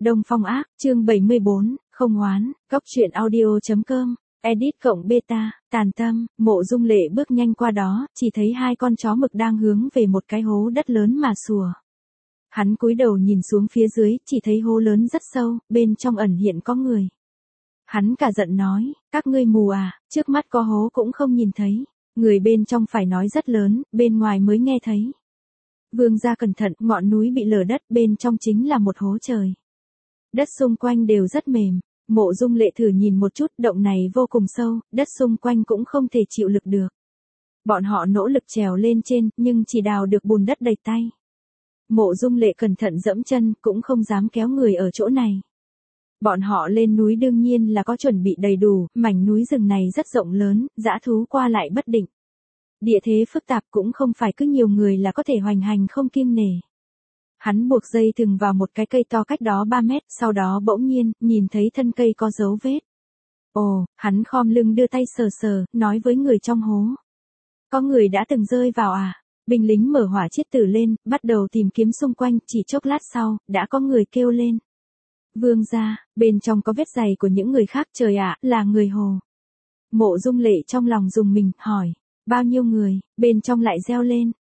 Đông Phong Ác, chương 74, không oán, góc truyện audio.com, edit cộng beta, tàn tâm, Mộ Dung Lệ bước nhanh qua đó, chỉ thấy hai con chó mực đang hướng về một cái hố đất lớn mà sủa. Hắn cúi đầu nhìn xuống phía dưới, chỉ thấy hố lớn rất sâu, bên trong ẩn hiện có người. Hắn cả giận nói, các ngươi mù à, trước mắt có hố cũng không nhìn thấy, người bên trong phải nói rất lớn, bên ngoài mới nghe thấy. Vương gia cẩn thận, ngọn núi bị lở đất, bên trong chính là một hố trời. Đất xung quanh đều rất mềm, Mộ Dung Lệ thử nhìn một chút, động này vô cùng sâu, đất xung quanh cũng không thể chịu lực được. Bọn họ nỗ lực trèo lên trên, nhưng chỉ đào được bùn đất đầy tay. Mộ Dung Lệ cẩn thận dẫm chân, cũng không dám kéo người ở chỗ này. Bọn họ lên núi đương nhiên là có chuẩn bị đầy đủ, mảnh núi rừng này rất rộng lớn, dã thú qua lại bất định. Địa thế phức tạp cũng không phải cứ nhiều người là có thể hoành hành không kiêng nể. Hắn buộc dây thừng vào một cái cây to cách đó 3 mét, sau đó bỗng nhiên, nhìn thấy thân cây có dấu vết. Ồ, hắn khom lưng đưa tay sờ sờ, nói với người trong hố. Có người đã từng rơi vào à? Binh lính mở hỏa chiết tử lên, bắt đầu tìm kiếm xung quanh, chỉ chốc lát sau, đã có người kêu lên. Vương gia, bên trong có vết giày của những người khác, trời ạ, là người Hồ. Mộ Dung Lệ trong lòng dùng mình, hỏi, bao nhiêu người, bên trong lại reo lên,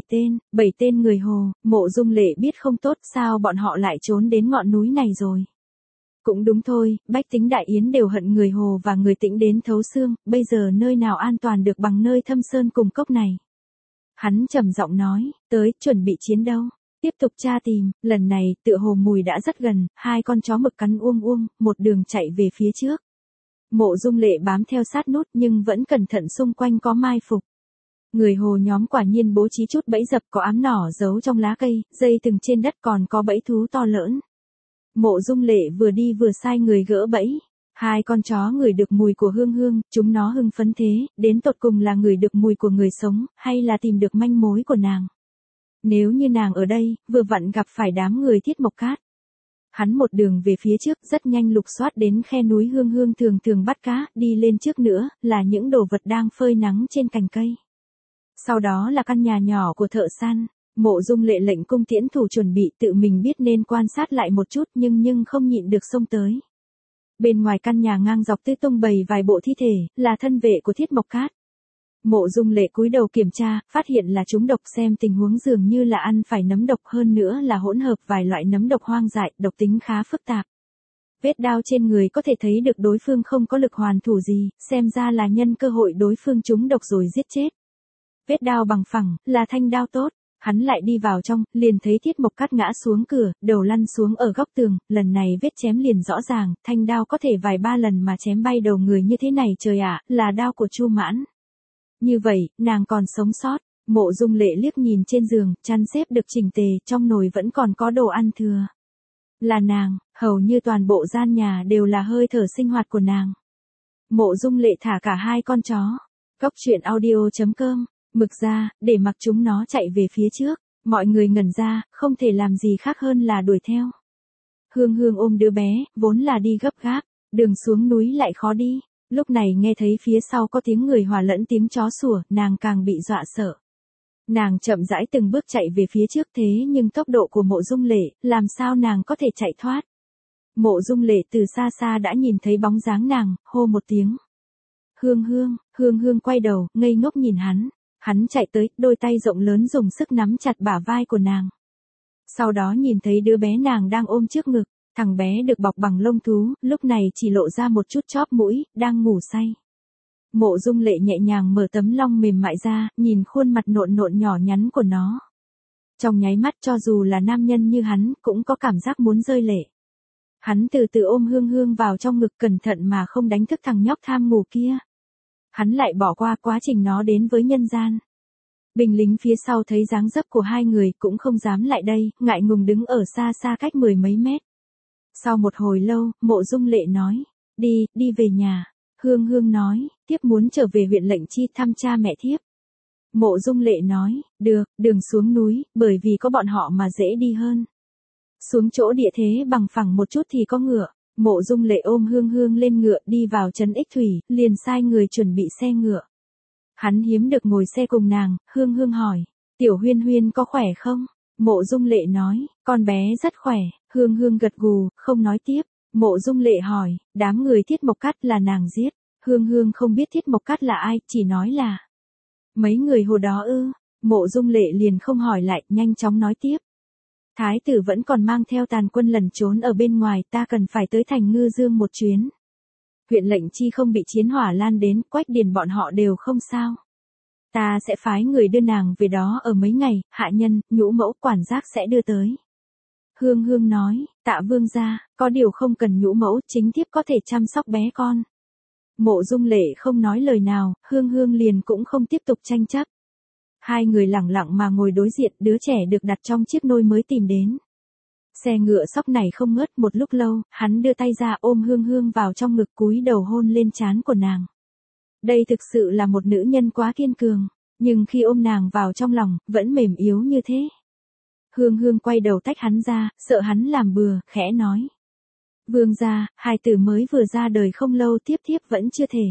7 tên người Hồ. Mộ Dung Lệ biết không tốt, sao bọn họ lại trốn đến ngọn núi này rồi. Cũng đúng thôi, bách tính Đại Yến đều hận người Hồ và người Tĩnh đến thấu xương, bây giờ nơi nào an toàn được bằng nơi thâm sơn cùng cốc này. Hắn trầm giọng nói, tới, chuẩn bị chiến đấu. Tiếp tục tra tìm, lần này, tựa hồ mùi đã rất gần, hai con chó mực cắn uông, một đường chạy về phía trước. Mộ Dung Lệ bám theo sát nút nhưng vẫn cẩn thận xung quanh có mai phục. Người Hồ nhóm quả nhiên bố trí chút bẫy dập, có ám nỏ giấu trong lá cây, dây từng trên đất, còn có bẫy thú to lớn. Mộ Dung Lệ vừa đi vừa sai người gỡ bẫy. Hai con chó ngửi được mùi của Hương, chúng nó hưng phấn thế, đến tột cùng là ngửi được mùi của người sống, hay là tìm được manh mối của nàng. Nếu như nàng ở đây, vừa vặn gặp phải đám người Thiết Mộc Cát. Hắn một đường về phía trước, rất nhanh lục soát đến khe núi Hương thường bắt cá, đi lên trước nữa, là những đồ vật đang phơi nắng trên cành cây. Sau đó là căn nhà nhỏ của thợ săn. Mộ Dung Lệ lệnh cung tiễn thủ chuẩn bị, tự mình biết nên quan sát lại một chút, nhưng không nhịn được xông tới. Bên ngoài căn nhà ngang dọc tươi tung bày vài bộ thi thể, là thân vệ của Thiết Mộc Cát. Mộ Dung Lệ cúi đầu kiểm tra, phát hiện là chúng độc, xem tình huống dường như là ăn phải nấm độc, hơn nữa là hỗn hợp vài loại nấm độc hoang dại, độc tính khá phức tạp. Vết đao trên người có thể thấy được đối phương không có lực hoàn thủ gì, xem ra là nhân cơ hội đối phương trúng độc rồi giết chết. Vết đao bằng phẳng, là thanh đao tốt. Hắn lại đi vào trong, liền thấy Thiết Mộc Cát ngã xuống cửa, đầu lăn xuống ở góc tường, lần này vết chém liền rõ ràng, thanh đao có thể vài ba lần mà chém bay đầu người như thế này, trời ạ, là đao của Chu Mãn. Như vậy, nàng còn sống sót. Mộ Dung Lệ liếc nhìn trên giường, chăn xếp được chỉnh tề, trong nồi vẫn còn có đồ ăn thừa. Là nàng, hầu như toàn bộ gian nhà đều là hơi thở sinh hoạt của nàng. Mộ Dung Lệ thả cả hai con chó. Góc truyện audio.com, mực ra, để mặc chúng nó chạy về phía trước. Mọi người ngẩn ra, không thể làm gì khác hơn là đuổi theo. Hương ôm đứa bé, vốn là đi gấp gáp, đường xuống núi lại khó đi. Lúc này nghe thấy phía sau có tiếng người hòa lẫn tiếng chó sủa, nàng càng bị dọa sợ. Nàng chậm rãi từng bước chạy về phía trước, thế nhưng tốc độ của Mộ Dung Lệ, làm sao nàng có thể chạy thoát. Mộ Dung Lệ từ xa đã nhìn thấy bóng dáng nàng, hô một tiếng. Hương quay đầu, ngây ngốc nhìn hắn. Hắn chạy tới, đôi tay rộng lớn dùng sức nắm chặt bả vai của nàng. Sau đó nhìn thấy đứa bé nàng đang ôm trước ngực. Thằng bé được bọc bằng lông thú, lúc này chỉ lộ ra một chút chóp mũi, đang ngủ say. Mộ Dung Lệ nhẹ nhàng mở tấm lông mềm mại ra, nhìn khuôn mặt nộn nhỏ nhắn của nó. Trong nháy mắt, cho dù là nam nhân như hắn, cũng có cảm giác muốn rơi lệ. Hắn từ từ ôm Hương vào trong ngực, cẩn thận mà không đánh thức thằng nhóc tham ngủ kia. Hắn lại bỏ qua quá trình nó đến với nhân gian. Binh lính phía sau thấy dáng dấp của hai người cũng không dám lại đây, ngại ngùng đứng ở xa cách 10 mấy mét. Sau một hồi lâu, Mộ Dung Lệ nói, đi về nhà. Hương nói, tiếp muốn trở về huyện Lệnh Chi thăm cha mẹ thiếp. Mộ Dung Lệ nói, được, đường xuống núi, bởi vì có bọn họ mà dễ đi hơn. Xuống chỗ địa thế bằng phẳng một chút thì có ngựa. Mộ Dung Lệ ôm Hương lên ngựa, đi vào trấn Ích Thủy, liền sai người chuẩn bị xe ngựa. Hắn hiếm được ngồi xe cùng nàng, Hương hỏi, Tiểu Huyên có khỏe không? Mộ Dung Lệ nói, con bé rất khỏe, Hương Hương gật gù, không nói tiếp. Mộ Dung Lệ hỏi, đám người Thiết Mộc Cát là nàng giết. Hương Hương không biết Thiết Mộc Cát là ai, chỉ nói là mấy người hồ đó ư. Mộ Dung Lệ liền không hỏi lại, nhanh chóng nói tiếp. Thái tử vẫn còn mang theo tàn quân lẩn trốn ở bên ngoài, ta cần phải tới thành Ngư Dương một chuyến. Huyện Lệnh Chi không bị chiến hỏa lan đến, Quách Điền bọn họ đều không sao. Ta sẽ phái người đưa nàng về đó ở mấy ngày, hạ nhân, nhũ mẫu, quản giác sẽ đưa tới. Hương Hương nói, Tạ vương gia, có điều không cần nhũ mẫu, chính thiếp có thể chăm sóc bé con. Mộ Dung Lệ không nói lời nào, Hương Hương liền cũng không tiếp tục tranh chấp. Hai người lẳng lặng mà ngồi đối diện, đứa trẻ được đặt trong chiếc nôi mới tìm đến. Xe ngựa sóc này không ngớt một lúc lâu, hắn đưa tay ra ôm Hương Hương vào trong ngực, cúi đầu hôn lên trán của nàng. Đây thực sự là một nữ nhân quá kiên cường, nhưng khi ôm nàng vào trong lòng, vẫn mềm yếu như thế. Hương Hương quay đầu tách hắn ra, sợ hắn làm bừa, khẽ nói. Vương gia, hài tử mới vừa ra đời không lâu, tiếp thiếp vẫn chưa thể.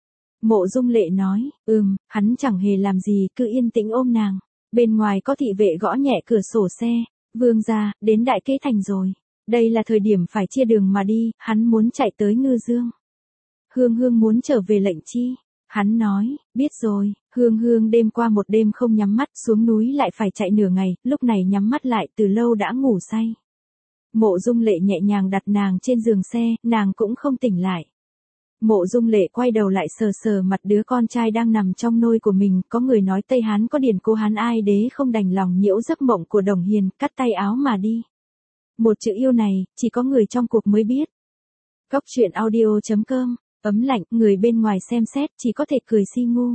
Mộ Dung Lệ nói, hắn chẳng hề làm gì, cứ yên tĩnh ôm nàng. Bên ngoài có thị vệ gõ nhẹ cửa sổ xe. Vương gia, đến Đại Kế Thành rồi. Đây là thời điểm phải chia đường mà đi, hắn muốn chạy tới Ngư Dương. Hương Hương muốn trở về Lệnh Chi. Hắn nói, biết rồi. Hương Hương đêm qua một đêm không nhắm mắt, xuống núi lại phải chạy nửa ngày, lúc này nhắm mắt lại, từ lâu đã ngủ say. Mộ Dung Lệ nhẹ nhàng đặt nàng trên giường xe, nàng cũng không tỉnh lại. Mộ Dung Lệ quay đầu lại sờ sờ mặt đứa con trai đang nằm trong nôi của mình, có người nói Tây Hán có điển cố Hán ai đế không đành lòng nhiễu giấc mộng của Đồng Hiền, cắt tay áo mà đi. Một chữ yêu này, chỉ có người trong cuộc mới biết. Cóc truyện audio.com, ấm lạnh, người bên ngoài xem xét chỉ có thể cười si ngu.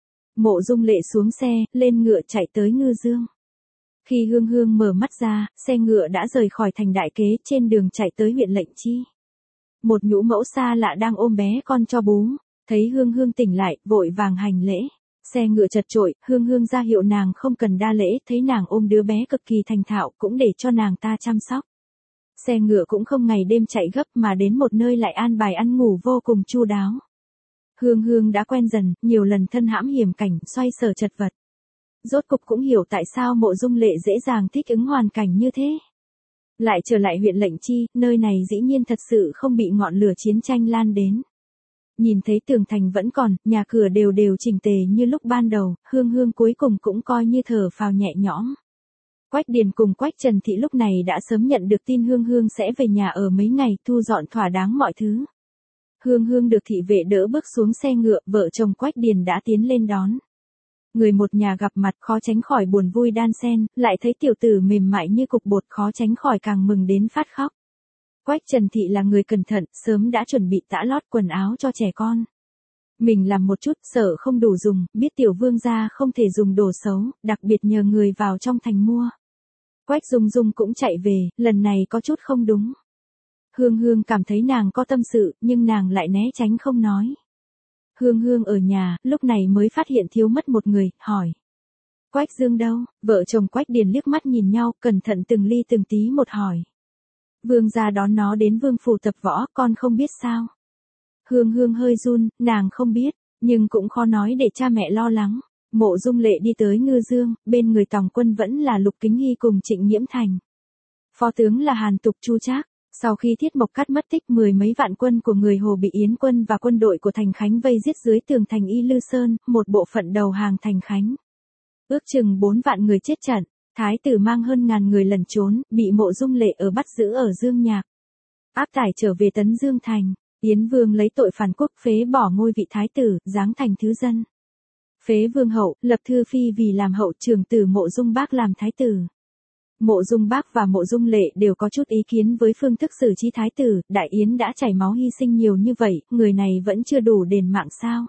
Mộ Dung Lệ xuống xe, lên ngựa chạy tới Ngư Dương. Khi Hương Hương mở mắt ra, xe ngựa đã rời khỏi thành Đại Kế, trên đường chạy tới huyện Lệnh Chi. Một nhũ mẫu xa lạ đang ôm bé con cho bú, thấy Hương Hương tỉnh lại, vội vàng hành lễ. Xe ngựa chật chội, Hương Hương ra hiệu nàng không cần đa lễ, thấy nàng ôm đứa bé cực kỳ thành thạo, cũng để cho nàng ta chăm sóc. Xe ngựa cũng không ngày đêm chạy gấp mà đến một nơi lại an bài ăn ngủ vô cùng chu đáo. Hương Hương đã quen dần, nhiều lần thân hãm hiểm cảnh, xoay sở chật vật. Rốt cục cũng hiểu tại sao Mộ Dung Lệ dễ dàng thích ứng hoàn cảnh như thế. Lại trở lại huyện Lệnh Chi, nơi này dĩ nhiên thật sự không bị ngọn lửa chiến tranh lan đến. Nhìn thấy tường thành vẫn còn, nhà cửa đều đều chỉnh tề như lúc ban đầu, Hương Hương cuối cùng cũng coi như thở phào nhẹ nhõm. Quách Điền cùng Quách Trần Thị lúc này đã sớm nhận được tin Hương Hương sẽ về nhà ở mấy ngày, thu dọn thỏa đáng mọi thứ. Hương Hương được thị vệ đỡ bước xuống xe ngựa, vợ chồng Quách Điền đã tiến lên đón. Người một nhà gặp mặt khó tránh khỏi buồn vui đan xen, lại thấy tiểu tử mềm mại như cục bột khó tránh khỏi càng mừng đến phát khóc. Quách Trần Thị là người cẩn thận, sớm đã chuẩn bị tã lót quần áo cho trẻ con. Mình làm một chút, sợ không đủ dùng, biết tiểu vương gia không thể dùng đồ xấu, đặc biệt nhờ người vào trong thành mua. Quách Dung Dung cũng chạy về, lần này có chút không đúng. Hương Hương cảm thấy nàng có tâm sự, nhưng nàng lại né tránh không nói. Hương Hương ở nhà, lúc này mới phát hiện thiếu mất một người, hỏi. Quách Dương đâu? Vợ chồng Quách Điền liếc mắt nhìn nhau, cẩn thận từng ly từng tí một hỏi. Vương gia đón nó đến vương phủ tập võ, con không biết sao? Hương Hương hơi run, nàng không biết, nhưng cũng khó nói để cha mẹ lo lắng. Mộ Dung Lệ đi tới Ngư Dương, bên người tòng quân vẫn là Lục Kính Hy cùng Trịnh Nghiễm Thành. Phó tướng là Hàn Tục Chu Trác. Sau khi Thiết Mộc Cát mất tích, 10 mấy vạn quân của người Hồ bị Yến quân và quân đội của Thành Khánh vây giết dưới tường thành Y Lư Sơn, một bộ phận đầu hàng Thành Khánh. Ước chừng 4 vạn người chết trận, thái tử mang hơn ngàn người lẩn trốn, bị Mộ Dung Lệ ở bắt giữ ở Dương Nhạc. Áp tải trở về Tấn Dương Thành, Yến Vương lấy tội phản quốc phế bỏ ngôi vị thái tử, giáng thành thứ dân. Phế Vương hậu, lập Thư Phi vì làm hậu, trưởng tử Mộ Dung Bác làm thái tử. Mộ Dung Bác và Mộ Dung Lệ đều có chút ý kiến với phương thức xử trí thái tử, Đại Yến đã chảy máu hy sinh nhiều như vậy, người này vẫn chưa đủ đền mạng sao?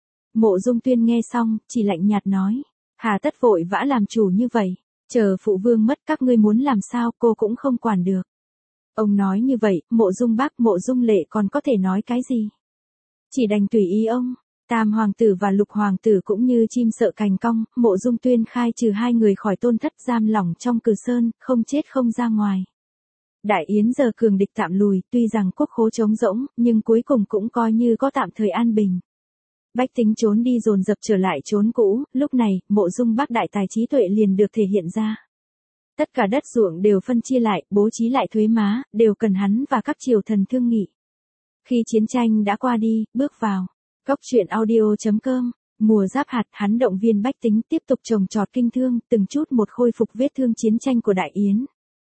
Mộ Dung Tuyên nghe xong, chỉ lạnh nhạt nói, hà tất vội vã làm chủ như vậy, chờ phụ vương mất các ngươi muốn làm sao cô cũng không quản được. Ông nói như vậy, Mộ Dung Bác, Mộ Dung Lệ còn có thể nói cái gì? Chỉ đành tùy ý ông. Tam hoàng tử và Lục hoàng tử cũng như chim sợ cành cong, Mộ Dung Tuyên khai trừ hai người khỏi tôn thất giam lỏng trong Cử Sơn, không chết không ra ngoài. Đại Yến giờ cường địch tạm lùi, tuy rằng quốc khố trống rỗng, nhưng cuối cùng cũng coi như có tạm thời an bình. Bách tính trốn đi dồn dập trở lại trốn cũ, lúc này, Mộ Dung Bác đại tài trí tuệ liền được thể hiện ra. Tất cả đất ruộng đều phân chia lại, bố trí lại thuế má, đều cần hắn và các triều thần thương nghị. Khi chiến tranh đã qua đi, bước vào. Cốc truyện audio.com, mùa giáp hạt, hắn động viên bách tính tiếp tục trồng trọt kinh thương, từng chút một khôi phục vết thương chiến tranh của Đại Yến.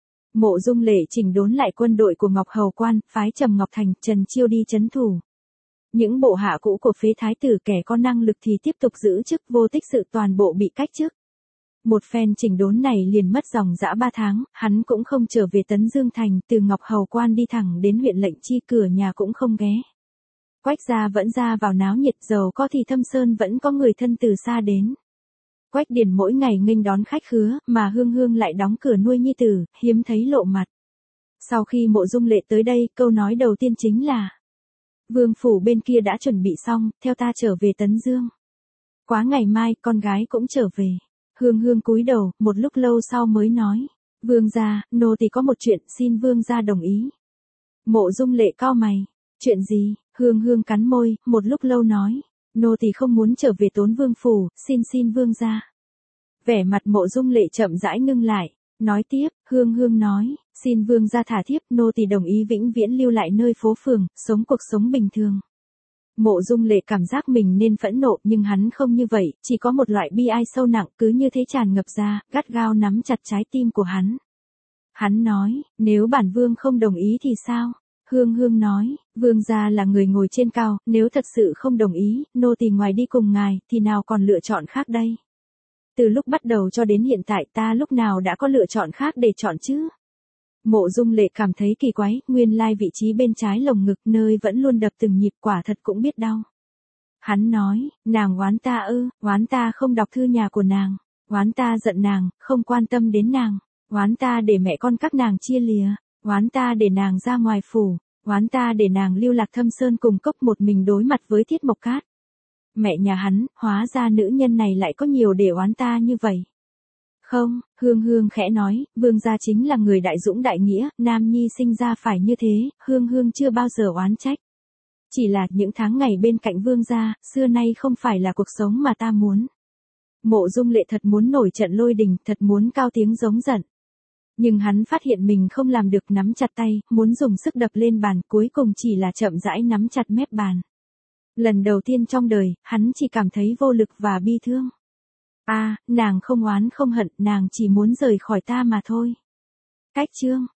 Mộ Dung Lệ chỉnh đốn lại quân đội của Ngọc Hầu Quan, phái Trầm Ngọc Thành, Trần Chiêu đi trấn thủ. Những bộ hạ cũ của phế thái tử kẻ có năng lực thì tiếp tục giữ chức, vô tích sự toàn bộ bị cách chức. Một phen chỉnh đốn này liền mất dòng dã 3 tháng, hắn cũng không trở về Tấn Dương Thành, từ Ngọc Hầu Quan đi thẳng đến huyện Lệnh Chi, cửa nhà cũng không ghé. Quách gia vẫn ra vào náo nhiệt, giàu có thì Thâm Sơn vẫn có người thân từ xa đến. Quách Điền mỗi ngày nghênh đón khách khứa, mà Hương Hương lại đóng cửa nuôi nhi tử, hiếm thấy lộ mặt. Sau khi Mộ Dung Lệ tới đây, câu nói đầu tiên chính là: Vương phủ bên kia đã chuẩn bị xong, theo ta trở về Tấn Dương. Quá ngày mai, con gái cũng trở về. Hương Hương cúi đầu, một lúc lâu sau mới nói: Vương gia, nô tỳ có một chuyện, xin vương gia đồng ý. Mộ Dung Lệ cau mày: Chuyện gì? Hương Hương cắn môi, một lúc lâu nói: Nô tỳ không muốn trở về Tốn Vương phủ, xin vương gia. Vẻ mặt Mộ Dung Lệ chậm rãi ngưng lại, nói tiếp, Hương Hương nói: Xin vương gia thả thiếp, nô tỳ đồng ý vĩnh viễn lưu lại nơi phố phường, sống cuộc sống bình thường. Mộ Dung Lệ cảm giác mình nên phẫn nộ, nhưng hắn không như vậy, chỉ có một loại bi ai sâu nặng cứ như thế tràn ngập ra, gắt gao nắm chặt trái tim của hắn. Hắn nói: Nếu bản vương không đồng ý thì sao? Hương Hương nói: Vương gia là người ngồi trên cao, nếu thật sự không đồng ý, nô tỳ ngoài đi cùng ngài, thì nào còn lựa chọn khác đây? Từ lúc bắt đầu cho đến hiện tại ta lúc nào đã có lựa chọn khác để chọn chứ? Mộ Dung Lệ cảm thấy kỳ quái, nguyên lai vị trí bên trái lồng ngực nơi vẫn luôn đập từng nhịp quả thật cũng biết đau. Hắn nói: Nàng oán ta ư? Oán ta không đọc thư nhà của nàng, oán ta giận nàng, không quan tâm đến nàng, oán ta để mẹ con các nàng chia lìa, oán ta để nàng ra ngoài phủ, oán ta để nàng lưu lạc Thâm Sơn cùng cốc một mình đối mặt với Thiết Mộc Cát. Mẹ nhà hắn, hóa ra nữ nhân này lại có nhiều để oán ta như vậy. Không, Hương Hương khẽ nói, vương gia chính là người đại dũng đại nghĩa, nam nhi sinh ra phải như thế, Hương Hương chưa bao giờ oán trách. Chỉ là những tháng ngày bên cạnh vương gia, xưa nay không phải là cuộc sống mà ta muốn. Mộ Dung Lệ thật muốn nổi trận lôi đình, thật muốn cao tiếng giống giận. Nhưng hắn phát hiện mình không làm được, nắm chặt tay, muốn dùng sức đập lên bàn, cuối cùng chỉ là chậm rãi nắm chặt mép bàn. Lần đầu tiên trong đời, hắn chỉ cảm thấy vô lực và bi thương. Nàng không oán không hận, nàng chỉ muốn rời khỏi ta mà thôi. Cách chương